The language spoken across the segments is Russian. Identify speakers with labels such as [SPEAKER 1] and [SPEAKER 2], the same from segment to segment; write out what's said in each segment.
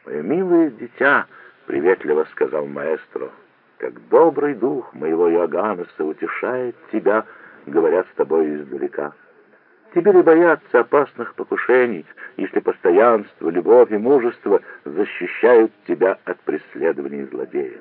[SPEAKER 1] «Мое милое дитя», — приветливо сказал маэстро, — «как добрый дух моего Иоганнеса утешает тебя, говоря с тобой издалека. Тебе ли бояться опасных покушений, если постоянство, любовь и мужество защищают тебя от преследований злодея?»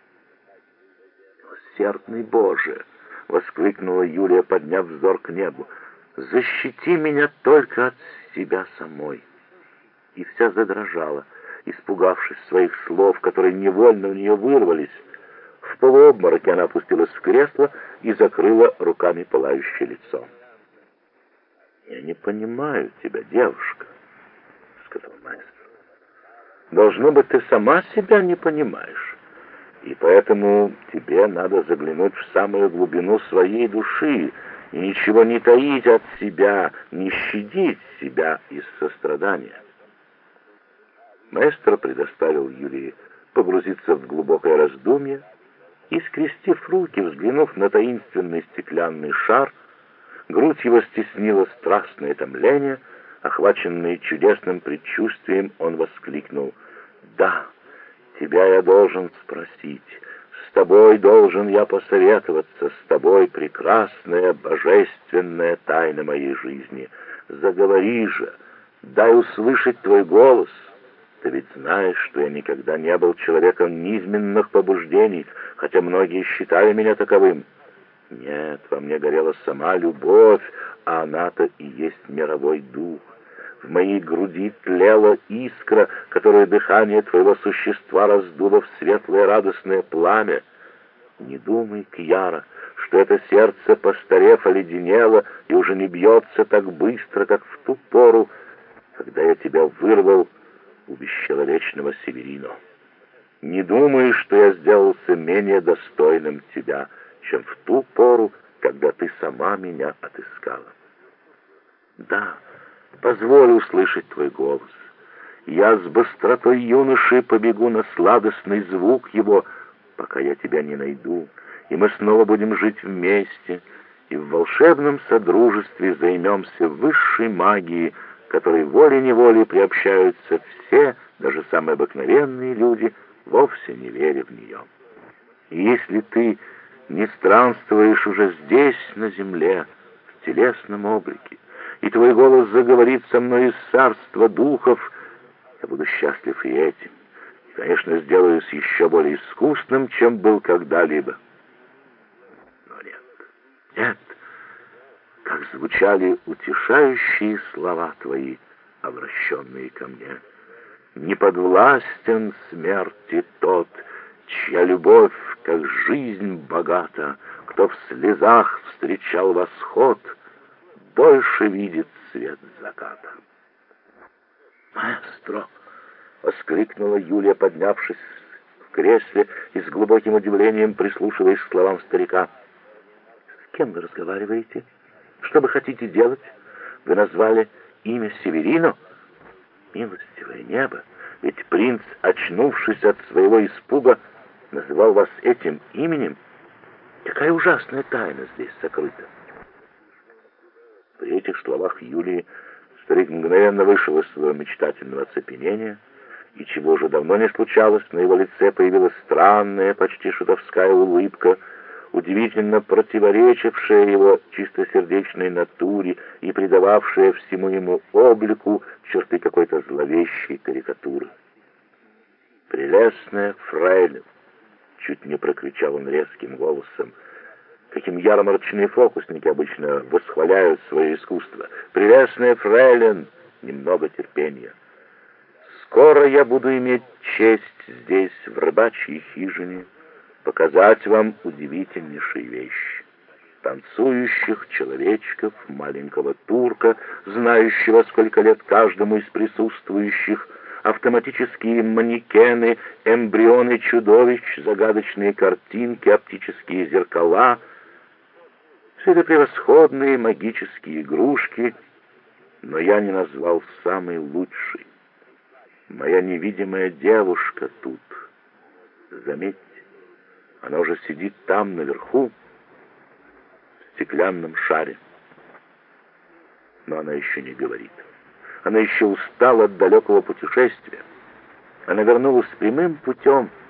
[SPEAKER 1] «Милосердный Боже!» — воскликнула Юлия, подняв взор к небу. «Защити меня только от себя самой!» И вся задрожала, испугавшись своих слов, которые невольно у нее вырвались. В полуобмороке она опустилась в кресло и закрыла руками пылающее лицо. «Я не понимаю тебя, девушка», — сказал маэстро. «Должно быть, ты сама себя не понимаешь, и поэтому тебе надо заглянуть в самую глубину своей души и ничего не таить от себя, не щадить себя из сострадания». Маэстро предоставил Юлии погрузиться в глубокое раздумье и, скрестив руки, взглянув на таинственный стеклянный шар, грудь его стеснило страстное томление. Охваченный чудесным предчувствием, он воскликнул: «Да, тебя я должен спросить, с тобой должен я посоветоваться, с тобой прекрасная, божественная тайна моей жизни. Заговори же, дай услышать твой голос». Ты ведь знаешь, что я никогда не был человеком низменных побуждений, хотя многие считали меня таковым. Нет, во мне горела сама любовь, а она-то и есть мировой дух. В моей груди тлела искра, которую дыхание твоего существа раздуло в светлое радостное пламя. Не думай, Кьяра, что это сердце, постарев, оледенело и уже не бьется так быстро, как в ту пору, когда я тебя вырвал у бесчеловечного Северино. Не думай, что я сделался менее достойным тебя, чем в ту пору, когда ты сама меня отыскала. Да, позволь услышать твой голос. Я с быстротой юноши побегу на сладостный звук его, пока я тебя не найду, и мы снова будем жить вместе, и в волшебном содружестве займемся высшей магией, которой волей-неволей приобщаются все, даже самые обыкновенные люди, вовсе не веря в нее. И если ты не странствуешь уже здесь, на земле, в телесном облике, и твой голос заговорит со мной из царства духов, я буду счастлив и этим, и, конечно, сделаюсь еще более искусным, чем был когда-либо. Но нет, нет, как звучали утешающие слова твои, обращенные ко мне. Не подвластен смерти тот, чья любовь, как жизнь богата, кто в слезах встречал восход, дольше видит свет заката. «Маэстро!» — воскликнула Юлия, поднявшись в кресле и с глубоким удивлением прислушиваясь к словам старика. «С кем вы разговариваете? Что вы хотите делать? Вы назвали имя Северино? Милостивое небо, ведь принц, очнувшись от своего испуга, называл вас этим именем. Какая ужасная тайна здесь сокрыта!» При этих словах Юлии старик мгновенно вышел из своего мечтательного оцепенения, и чего уже давно не случалось, на его лице появилась странная, почти шутовская улыбка, удивительно противоречившая его чистосердечной натуре и придававшая всему ему облику черты какой-то зловещей карикатуры. «Прелестная фрейлин!» — чуть не прокричал он резким голосом, каким ярмарочные фокусники обычно восхваляют свое искусство. «Прелестная фрейлин! Немного терпения. Скоро я буду иметь честь здесь, в рыбачьей хижине, показать вам удивительнейшие вещи. Танцующих человечков, маленького турка, знающего, сколько лет каждому из присутствующих, автоматические манекены, эмбрионы чудовищ, загадочные картинки, оптические зеркала. Все это превосходные магические игрушки, но я не назвал самый лучший. Моя невидимая девушка тут. Заметьте, она уже сидит там, наверху, в стеклянном шаре. Но она еще не говорит. Она еще устала от далекого путешествия. она вернулась прямым путем